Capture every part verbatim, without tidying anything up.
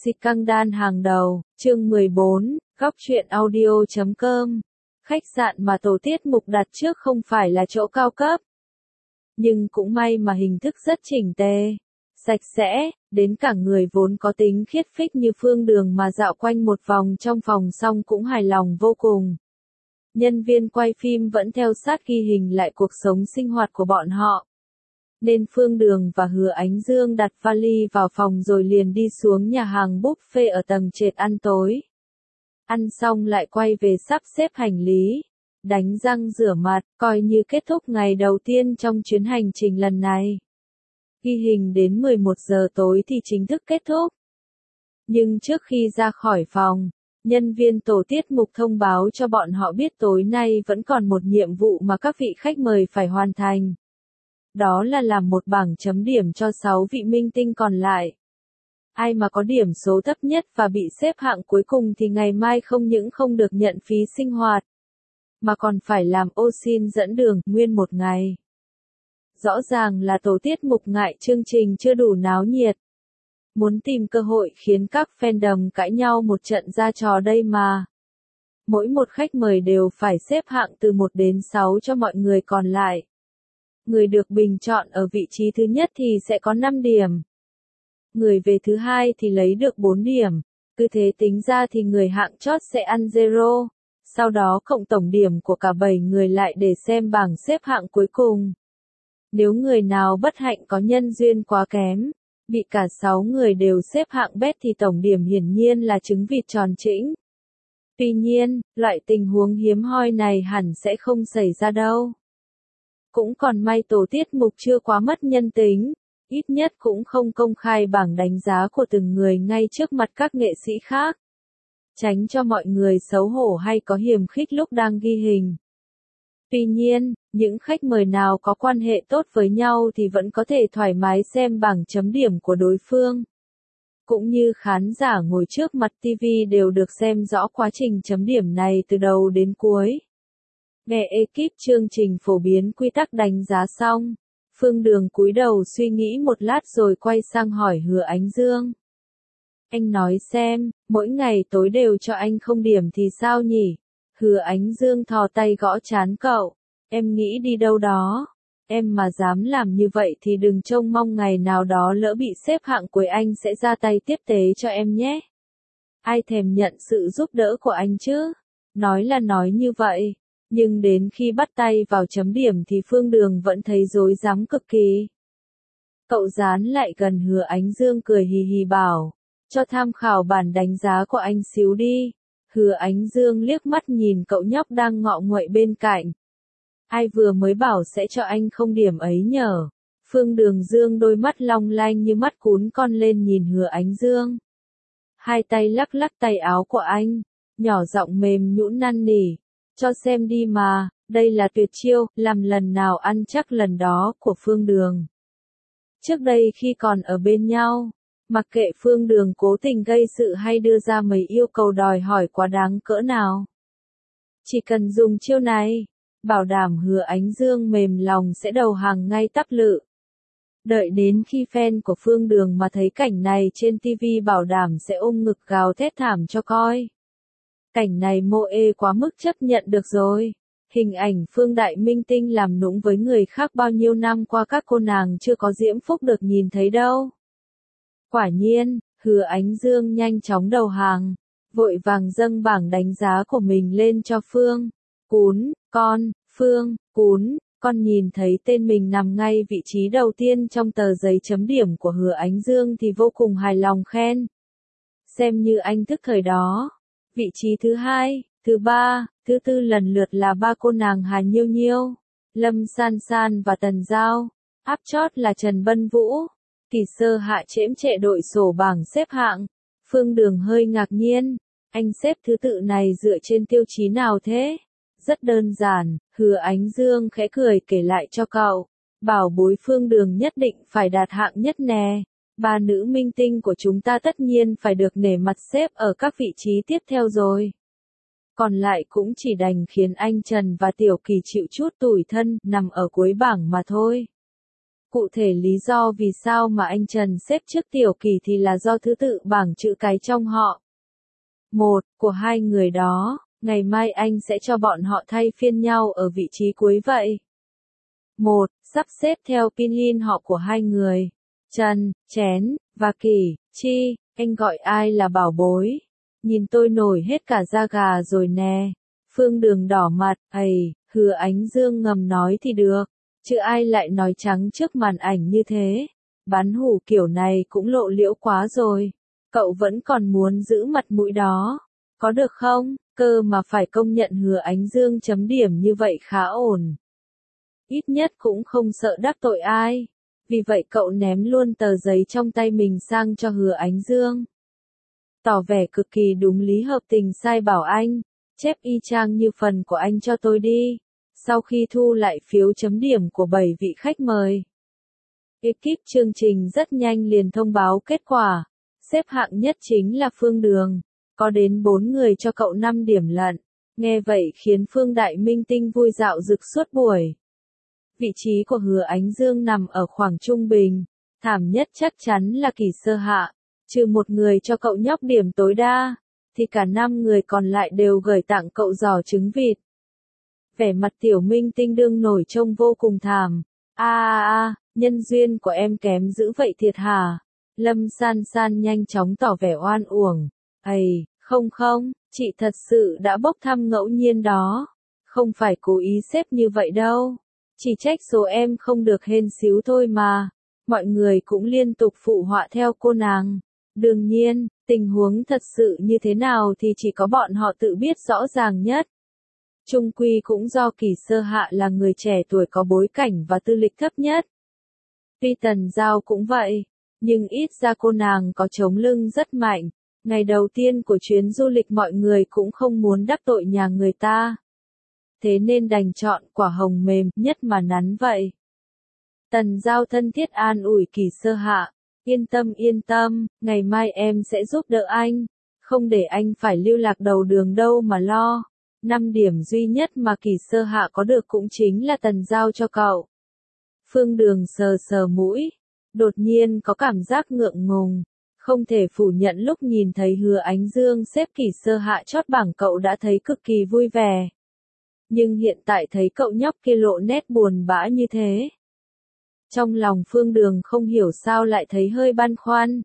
Scandal hàng đầu, chương mười bốn, góc truyện audio chấm com. Khách sạn mà tổ tiết mục đặt trước không phải là chỗ cao cấp. Nhưng cũng may mà hình thức rất chỉnh tề, sạch sẽ, đến cả người vốn có tính khiết phích như Phương Đường mà dạo quanh một vòng trong phòng xong cũng hài lòng vô cùng. Nhân viên quay phim vẫn theo sát ghi hình lại cuộc sống sinh hoạt của bọn họ. Nên Phương Đường và Hứa Ánh Dương đặt vali vào phòng rồi liền đi xuống nhà hàng buffet ở tầng trệt ăn tối. Ăn xong lại quay về sắp xếp hành lý, đánh răng rửa mặt, coi như kết thúc ngày đầu tiên trong chuyến hành trình lần này. Ghi hình đến mười một giờ tối thì chính thức kết thúc. Nhưng trước khi ra khỏi phòng, nhân viên tổ tiết mục thông báo cho bọn họ biết tối nay vẫn còn một nhiệm vụ mà các vị khách mời phải hoàn thành. Đó là làm một bảng chấm điểm cho sáu vị minh tinh còn lại. Ai mà có điểm số thấp nhất và bị xếp hạng cuối cùng thì ngày mai không những không được nhận phí sinh hoạt, mà còn phải làm ô xin dẫn đường nguyên một ngày. Rõ ràng là tổ tiết mục ngại chương trình chưa đủ náo nhiệt. Muốn tìm cơ hội khiến các fandom cãi nhau một trận ra trò đây mà. Mỗi một khách mời đều phải xếp hạng từ một đến sáu cho mọi người còn lại. Người được bình chọn ở vị trí thứ nhất thì sẽ có năm điểm. Người về thứ hai thì lấy được bốn điểm. Cứ thế tính ra thì người hạng chót sẽ ăn zero. Sau đó cộng tổng điểm của cả bảy người lại để xem bảng xếp hạng cuối cùng. Nếu người nào bất hạnh có nhân duyên quá kém, bị cả sáu người đều xếp hạng bét thì tổng điểm hiển nhiên là trứng vịt tròn trĩnh. Tuy nhiên, loại tình huống hiếm hoi này hẳn sẽ không xảy ra đâu. Cũng còn may tổ tiết mục chưa quá mất nhân tính, ít nhất cũng không công khai bảng đánh giá của từng người ngay trước mặt các nghệ sĩ khác. Tránh cho mọi người xấu hổ hay có hiềm khích lúc đang ghi hình. Tuy nhiên, những khách mời nào có quan hệ tốt với nhau thì vẫn có thể thoải mái xem bảng chấm điểm của đối phương. Cũng như khán giả ngồi trước mặt ti vi đều được xem rõ quá trình chấm điểm này từ đầu đến cuối. Nghe ekip chương trình phổ biến quy tắc đánh giá xong, Phương Đường cúi đầu suy nghĩ một lát rồi quay sang hỏi Hứa Ánh Dương. Anh nói xem, mỗi ngày tối đều cho anh không điểm thì sao nhỉ? Hứa Ánh Dương thò tay gõ trán cậu. Em nghĩ đi đâu đó. Em mà dám làm như vậy thì đừng trông mong ngày nào đó lỡ bị xếp hạng cuối anh sẽ ra tay tiếp tế cho em nhé. Ai thèm nhận sự giúp đỡ của anh chứ? Nói là nói như vậy. Nhưng đến khi bắt tay vào chấm điểm thì Phương Đường vẫn thấy rối rắm cực kỳ. Cậu dán lại gần Hứa Ánh Dương cười hì hì bảo, cho tham khảo bản đánh giá của anh xíu đi. Hứa Ánh Dương liếc mắt nhìn cậu nhóc đang ngọ nguậy bên cạnh. Ai vừa mới bảo sẽ cho anh không điểm ấy nhở? Phương Đường dương đôi mắt long lanh như mắt cún con lên nhìn Hứa Ánh Dương. Hai tay lắc lắc tay áo của anh, nhỏ giọng mềm nhũn năn nỉ. Cho xem đi mà, đây là tuyệt chiêu, làm lần nào ăn chắc lần đó của Phương Đường. Trước đây khi còn ở bên nhau, mặc kệ Phương Đường cố tình gây sự hay đưa ra mấy yêu cầu đòi hỏi quá đáng cỡ nào. Chỉ cần dùng chiêu này, bảo đảm Hứa Ánh Dương mềm lòng sẽ đầu hàng ngay tắp lự. Đợi đến khi fan của Phương Đường mà thấy cảnh này trên ti vi bảo đảm sẽ ôm ngực gào thét thảm cho coi. Cảnh này mô ê quá mức chấp nhận được rồi. Hình ảnh Phương Đại minh tinh làm nũng với người khác bao nhiêu năm qua các cô nàng chưa có diễm phúc được nhìn thấy đâu. Quả nhiên, Hứa Ánh Dương nhanh chóng đầu hàng, vội vàng dâng bảng đánh giá của mình lên cho Phương. Cún, con, Phương, Cún, con nhìn thấy tên mình nằm ngay vị trí đầu tiên trong tờ giấy chấm điểm của Hứa Ánh Dương thì vô cùng hài lòng khen. Xem như anh thức thời đó. Vị trí thứ hai, thứ ba, thứ tư lần lượt là ba cô nàng Hà Nhiêu Nhiêu, Lâm San San và Tần Giao. Áp chót là Trần Bân Vũ. Kỳ sơ hạ chễm trệ đội sổ bảng xếp hạng. Phương Đường hơi ngạc nhiên. Anh xếp thứ tự này dựa trên tiêu chí nào thế? Rất đơn giản, Hứa Ánh Dương khẽ cười kể lại cho cậu. Bảo bối Phương Đường nhất định phải đạt hạng nhất nè. Ba nữ minh tinh của chúng ta tất nhiên phải được nể mặt xếp ở các vị trí tiếp theo rồi. Còn lại cũng chỉ đành khiến anh Trần và Tiểu Kỳ chịu chút tủi thân, nằm ở cuối bảng mà thôi. Cụ thể lý do vì sao mà anh Trần xếp trước Tiểu Kỳ thì là do thứ tự bảng chữ cái trong họ. Một, của hai người đó, ngày mai anh sẽ cho bọn họ thay phiên nhau ở vị trí cuối vậy. Một, sắp xếp theo pinyin họ của hai người. Trần, Chén, và Kỳ, Chi, anh gọi ai là bảo bối. Nhìn tôi nổi hết cả da gà rồi nè. Phương Đường đỏ mặt, ầy, Hứa Ánh Dương ngầm nói thì được. Chứ ai lại nói trắng trước màn ảnh như thế. Bắn hủ kiểu này cũng lộ liễu quá rồi. Cậu vẫn còn muốn giữ mặt mũi đó. Có được không? Cơ mà phải công nhận Hứa Ánh Dương chấm điểm như vậy khá ổn. Ít nhất cũng không sợ đắc tội ai. Vì vậy cậu ném luôn tờ giấy trong tay mình sang cho Hứa Ánh Dương. Tỏ vẻ cực kỳ đúng lý hợp tình sai bảo anh, chép y chang như phần của anh cho tôi đi. Sau khi thu lại phiếu chấm điểm của bảy vị khách mời, ekip chương trình rất nhanh liền thông báo kết quả. Xếp hạng nhất chính là Phương Đường, có đến bốn người cho cậu năm điểm lận. Nghe vậy khiến Phương Đại Minh Tinh vui dạo rực suốt buổi. Vị trí của Hứa Ánh Dương nằm ở khoảng trung bình, thảm nhất chắc chắn là Kỳ Sơ Hạ, trừ một người cho cậu nhóc điểm tối đa, thì cả năm người còn lại đều gửi tặng cậu giò trứng vịt. Vẻ mặt Tiểu Minh Tinh đương nổi trông vô cùng thảm. A a a, nhân duyên của em kém dữ vậy thiệt hả? Lâm San San nhanh chóng tỏ vẻ oan uổng. Ây, không không, chị thật sự đã bốc thăm ngẫu nhiên đó. Không phải cố ý xếp như vậy đâu. Chỉ trách số em không được hên xíu thôi mà. Mọi người cũng liên tục phụ họa theo cô nàng. Đương nhiên, tình huống thật sự như thế nào thì chỉ có bọn họ tự biết rõ ràng nhất. Chung quy cũng do Kỳ Sơ Hạ là người trẻ tuổi có bối cảnh và tư lịch thấp nhất. Tuy Tần Giao cũng vậy, nhưng ít ra cô nàng có chống lưng rất mạnh. Ngày đầu tiên của chuyến du lịch mọi người cũng không muốn đắc tội nhà người ta. Thế nên đành chọn quả hồng mềm nhất mà nắn vậy. Tần Giao thân thiết an ủi Kỳ Sơ Hạ. Yên tâm yên tâm, ngày mai em sẽ giúp đỡ anh. Không để anh phải lưu lạc đầu đường đâu mà lo. Năm điểm duy nhất mà Kỳ Sơ Hạ có được cũng chính là Tần Giao cho cậu. Phương Đường sờ sờ mũi. Đột nhiên có cảm giác ngượng ngùng. Không thể phủ nhận lúc nhìn thấy Hứa Ánh Dương xếp Kỳ Sơ Hạ chót bảng cậu đã thấy cực kỳ vui vẻ. Nhưng hiện tại thấy cậu nhóc kia lộ nét buồn bã như thế. Trong lòng Phương Đường không hiểu sao lại thấy hơi băn khoăn.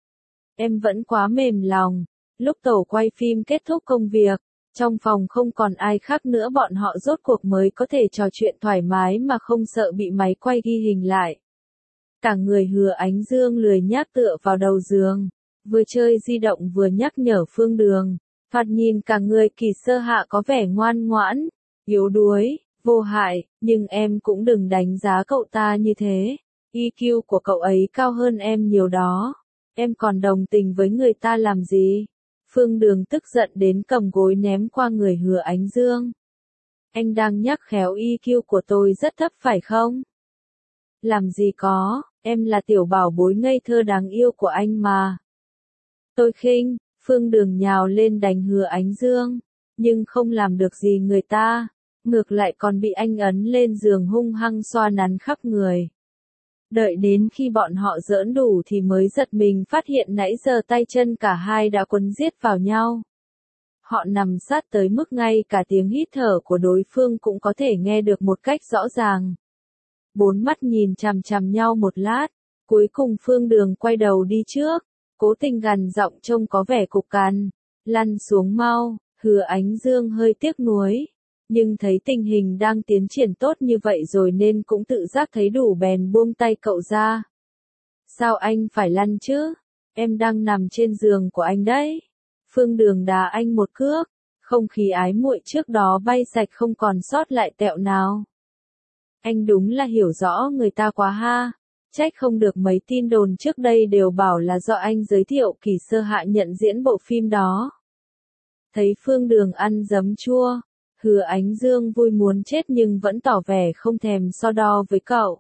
Em vẫn quá mềm lòng. Lúc tổ quay phim kết thúc công việc, trong phòng không còn ai khác nữa, bọn họ rốt cuộc mới có thể trò chuyện thoải mái mà không sợ bị máy quay ghi hình lại. Cả người Hứa Ánh Dương lười nhác tựa vào đầu giường, vừa chơi di động vừa nhắc nhở Phương Đường. Thoạt nhìn cả người Kỳ Sơ Hạ có vẻ ngoan ngoãn, yếu đuối, vô hại, nhưng em cũng đừng đánh giá cậu ta như thế. i kiu của cậu ấy cao hơn em nhiều đó. Em còn đồng tình với người ta làm gì? Phương Đường tức giận đến cầm gối ném qua người Hứa Ánh Dương. Anh đang nhắc khéo i kiu của tôi rất thấp phải không? Làm gì có, em là tiểu bảo bối ngây thơ đáng yêu của anh mà. Tôi khinh, Phương Đường nhào lên đánh Hứa Ánh Dương, nhưng không làm được gì người ta, ngược lại còn bị anh ấn lên giường hung hăng xoa nắn khắp người. Đợi đến khi bọn họ giỡn đủ thì mới giật mình phát hiện nãy giờ tay chân cả hai đã quấn giết vào nhau. Họ nằm sát tới mức ngay cả tiếng hít thở của đối phương cũng có thể nghe được một cách rõ ràng. Bốn mắt nhìn chằm chằm nhau một lát, cuối cùng Phương Đường quay đầu đi trước, cố tình gằn giọng trông có vẻ cục cằn. Lăn xuống mau. Hứa Ánh Dương hơi tiếc nuối, nhưng thấy tình hình đang tiến triển tốt như vậy rồi nên cũng tự giác thấy đủ bèn buông tay cậu ra. Sao anh phải lăn chứ? Em đang nằm trên giường của anh đấy. Phương Đường đá anh một cước, không khí ái muội trước đó bay sạch không còn sót lại tẹo nào. Anh đúng là hiểu rõ người ta quá ha. Trách không được mấy tin đồn trước đây đều bảo là do anh giới thiệu Kỳ Sơ Hạ nhận diễn bộ phim đó. Thấy Phương Đường ăn giấm chua, Hứa Ánh Dương vui muốn chết nhưng vẫn tỏ vẻ không thèm so đo với cậu.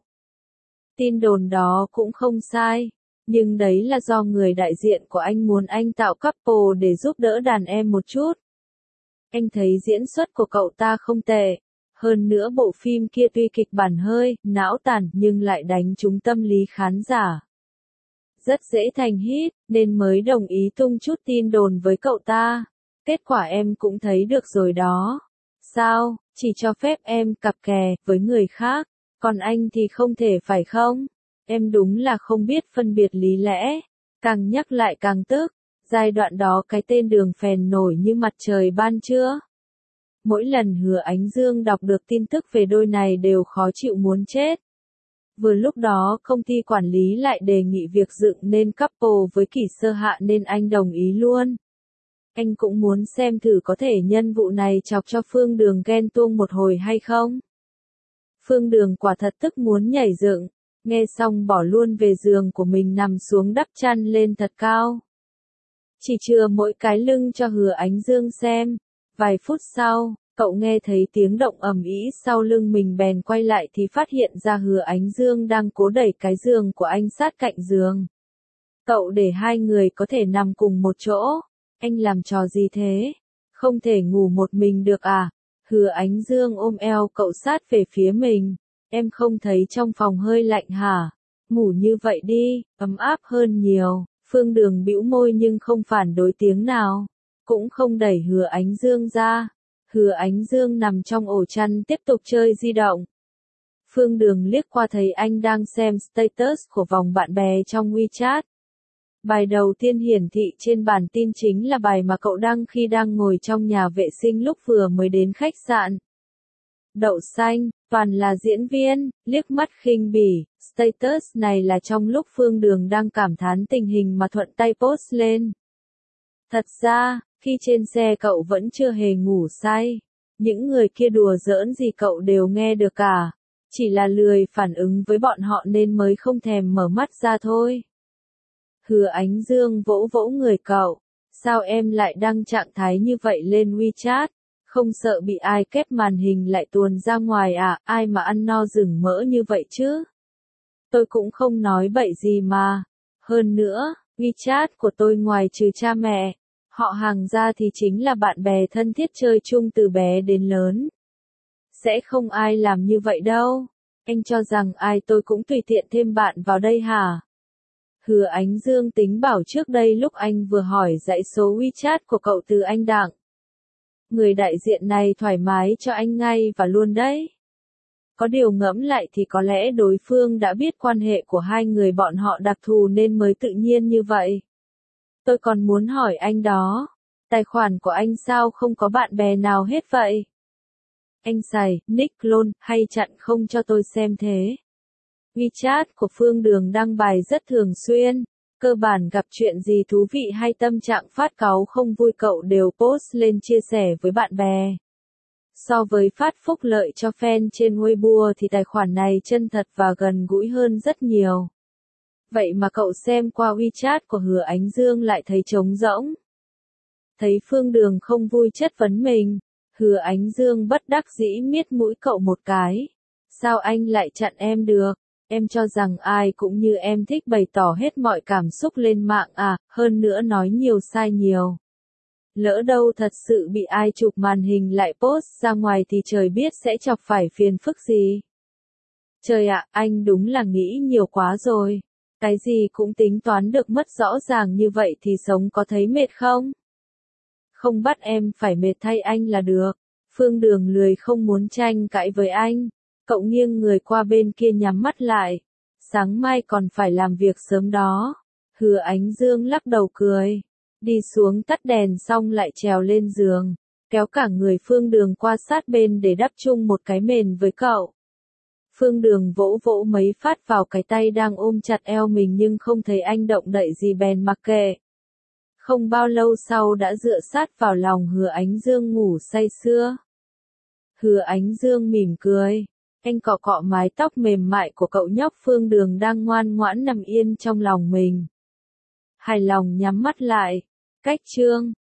Tin đồn đó cũng không sai, nhưng đấy là do người đại diện của anh muốn anh tạo couple để giúp đỡ đàn em một chút. Anh thấy diễn xuất của cậu ta không tệ, Hơn nữa bộ phim kia tuy kịch bản hơi não tàn nhưng lại đánh trúng tâm lý khán giả. Rất dễ thành hit, nên mới đồng ý tung chút tin đồn với cậu ta. Kết quả em cũng thấy được rồi đó. Sao, chỉ cho phép em cặp kè với người khác, còn anh thì không thể phải không? Em đúng là không biết phân biệt lý lẽ. Càng nhắc lại càng tức. Giai đoạn đó cái tên Đường Phèn nổi như mặt trời ban trưa. Mỗi lần Hứa Ánh Dương đọc được tin tức về đôi này đều khó chịu muốn chết. Vừa lúc đó công ty quản lý lại đề nghị việc dựng nên couple với Kỷ Sơ Hạ nên anh đồng ý luôn. Anh cũng muốn xem thử có thể nhân vụ này chọc cho Phương Đường ghen tuông một hồi hay không. Phương Đường quả thật tức muốn nhảy dựng, nghe xong bỏ luôn về giường của mình nằm xuống đắp chăn lên thật cao. Chỉ chừa mỗi cái lưng cho Hứa Ánh Dương xem. Vài phút sau, cậu nghe thấy tiếng động ầm ĩ sau lưng mình bèn quay lại thì phát hiện ra Hứa Ánh Dương đang cố đẩy cái giường của anh sát cạnh giường. Cậu để hai người có thể nằm cùng một chỗ. Anh làm trò gì thế? Không thể ngủ một mình được à? Hứa Ánh Dương ôm eo cậu sát về phía mình. Em không thấy trong phòng hơi lạnh hả? Ngủ như vậy đi, ấm áp hơn nhiều. Phương Đường bĩu môi nhưng không phản đối tiếng nào. Cũng không đẩy Hứa Ánh Dương ra. Hứa Ánh Dương nằm trong ổ chăn tiếp tục chơi di động. Phương Đường liếc qua thấy anh đang xem status của vòng bạn bè trong WeChat. Bài đầu tiên hiển thị trên bản tin chính là bài mà cậu đăng khi đang ngồi trong nhà vệ sinh lúc vừa mới đến khách sạn. Đậu xanh, toàn là diễn viên, liếc mắt khinh bỉ, status này là trong lúc Phương Đường đang cảm thán tình hình mà thuận tay post lên. Thật ra, khi trên xe cậu vẫn chưa hề ngủ say. Những người kia đùa giỡn gì cậu đều nghe được cả. Chỉ là lười phản ứng với bọn họ nên mới không thèm mở mắt ra thôi. Hứa Ánh Dương vỗ vỗ người cậu. Sao em lại đăng trạng thái như vậy lên WeChat? Không sợ bị ai kép màn hình lại tuồn ra ngoài à? Ai mà ăn no rừng mỡ như vậy chứ? Tôi cũng không nói bậy gì mà. Hơn nữa, WeChat của tôi ngoài trừ cha mẹ, họ hàng ra thì chính là bạn bè thân thiết chơi chung từ bé đến lớn. Sẽ không ai làm như vậy đâu. Anh cho rằng ai tôi cũng tùy tiện thêm bạn vào đây hả? Hứa Ánh Dương tính bảo trước đây lúc anh vừa hỏi dãy số WeChat của cậu từ anh Đặng. Người đại diện này thoải mái cho anh ngay và luôn đấy. Có điều ngẫm lại thì có lẽ đối phương đã biết quan hệ của hai người bọn họ đặc thù nên mới tự nhiên như vậy. Tôi còn muốn hỏi anh đó, tài khoản của anh sao không có bạn bè nào hết vậy? Anh xài, nick clone, hay chặn không cho tôi xem thế? WeChat của Phương Đường đăng bài rất thường xuyên, cơ bản gặp chuyện gì thú vị hay tâm trạng phát cáu không vui cậu đều post lên chia sẻ với bạn bè. So với phát phúc lợi cho fan trên Weibo thì tài khoản này chân thật và gần gũi hơn rất nhiều. Vậy mà cậu xem qua WeChat của Hứa Ánh Dương lại thấy trống rỗng. Thấy Phương Đường không vui chất vấn mình, Hứa Ánh Dương bất đắc dĩ miết mũi cậu một cái. Sao anh lại chặn em được? Em cho rằng ai cũng như em thích bày tỏ hết mọi cảm xúc lên mạng à, hơn nữa nói nhiều sai nhiều. Lỡ đâu thật sự bị ai chụp màn hình lại post ra ngoài thì trời biết sẽ chọc phải phiền phức gì. Trời ạ, anh đúng là nghĩ nhiều quá rồi. Cái gì cũng tính toán được mất rõ ràng như vậy thì sống có thấy mệt không? Không bắt em phải mệt thay anh là được. Phương Đường lười không muốn tranh cãi với anh. Cậu nghiêng người qua bên kia nhắm mắt lại. Sáng mai còn phải làm việc sớm đó. Hứa Ánh Dương lắc đầu cười. Đi xuống tắt đèn xong lại trèo lên giường. Kéo cả người Phương Đường qua sát bên để đắp chung một cái mền với cậu. Phương Đường vỗ vỗ mấy phát vào cái tay đang ôm chặt eo mình nhưng không thấy anh động đậy gì bèn mặc kệ. Không bao lâu sau đã dựa sát vào lòng Hứa Ánh Dương ngủ say sưa. Hứa Ánh Dương mỉm cười. Anh cọ cọ mái tóc mềm mại của cậu nhóc Phương Đường đang ngoan ngoãn nằm yên trong lòng mình. Hài lòng nhắm mắt lại. Cách chương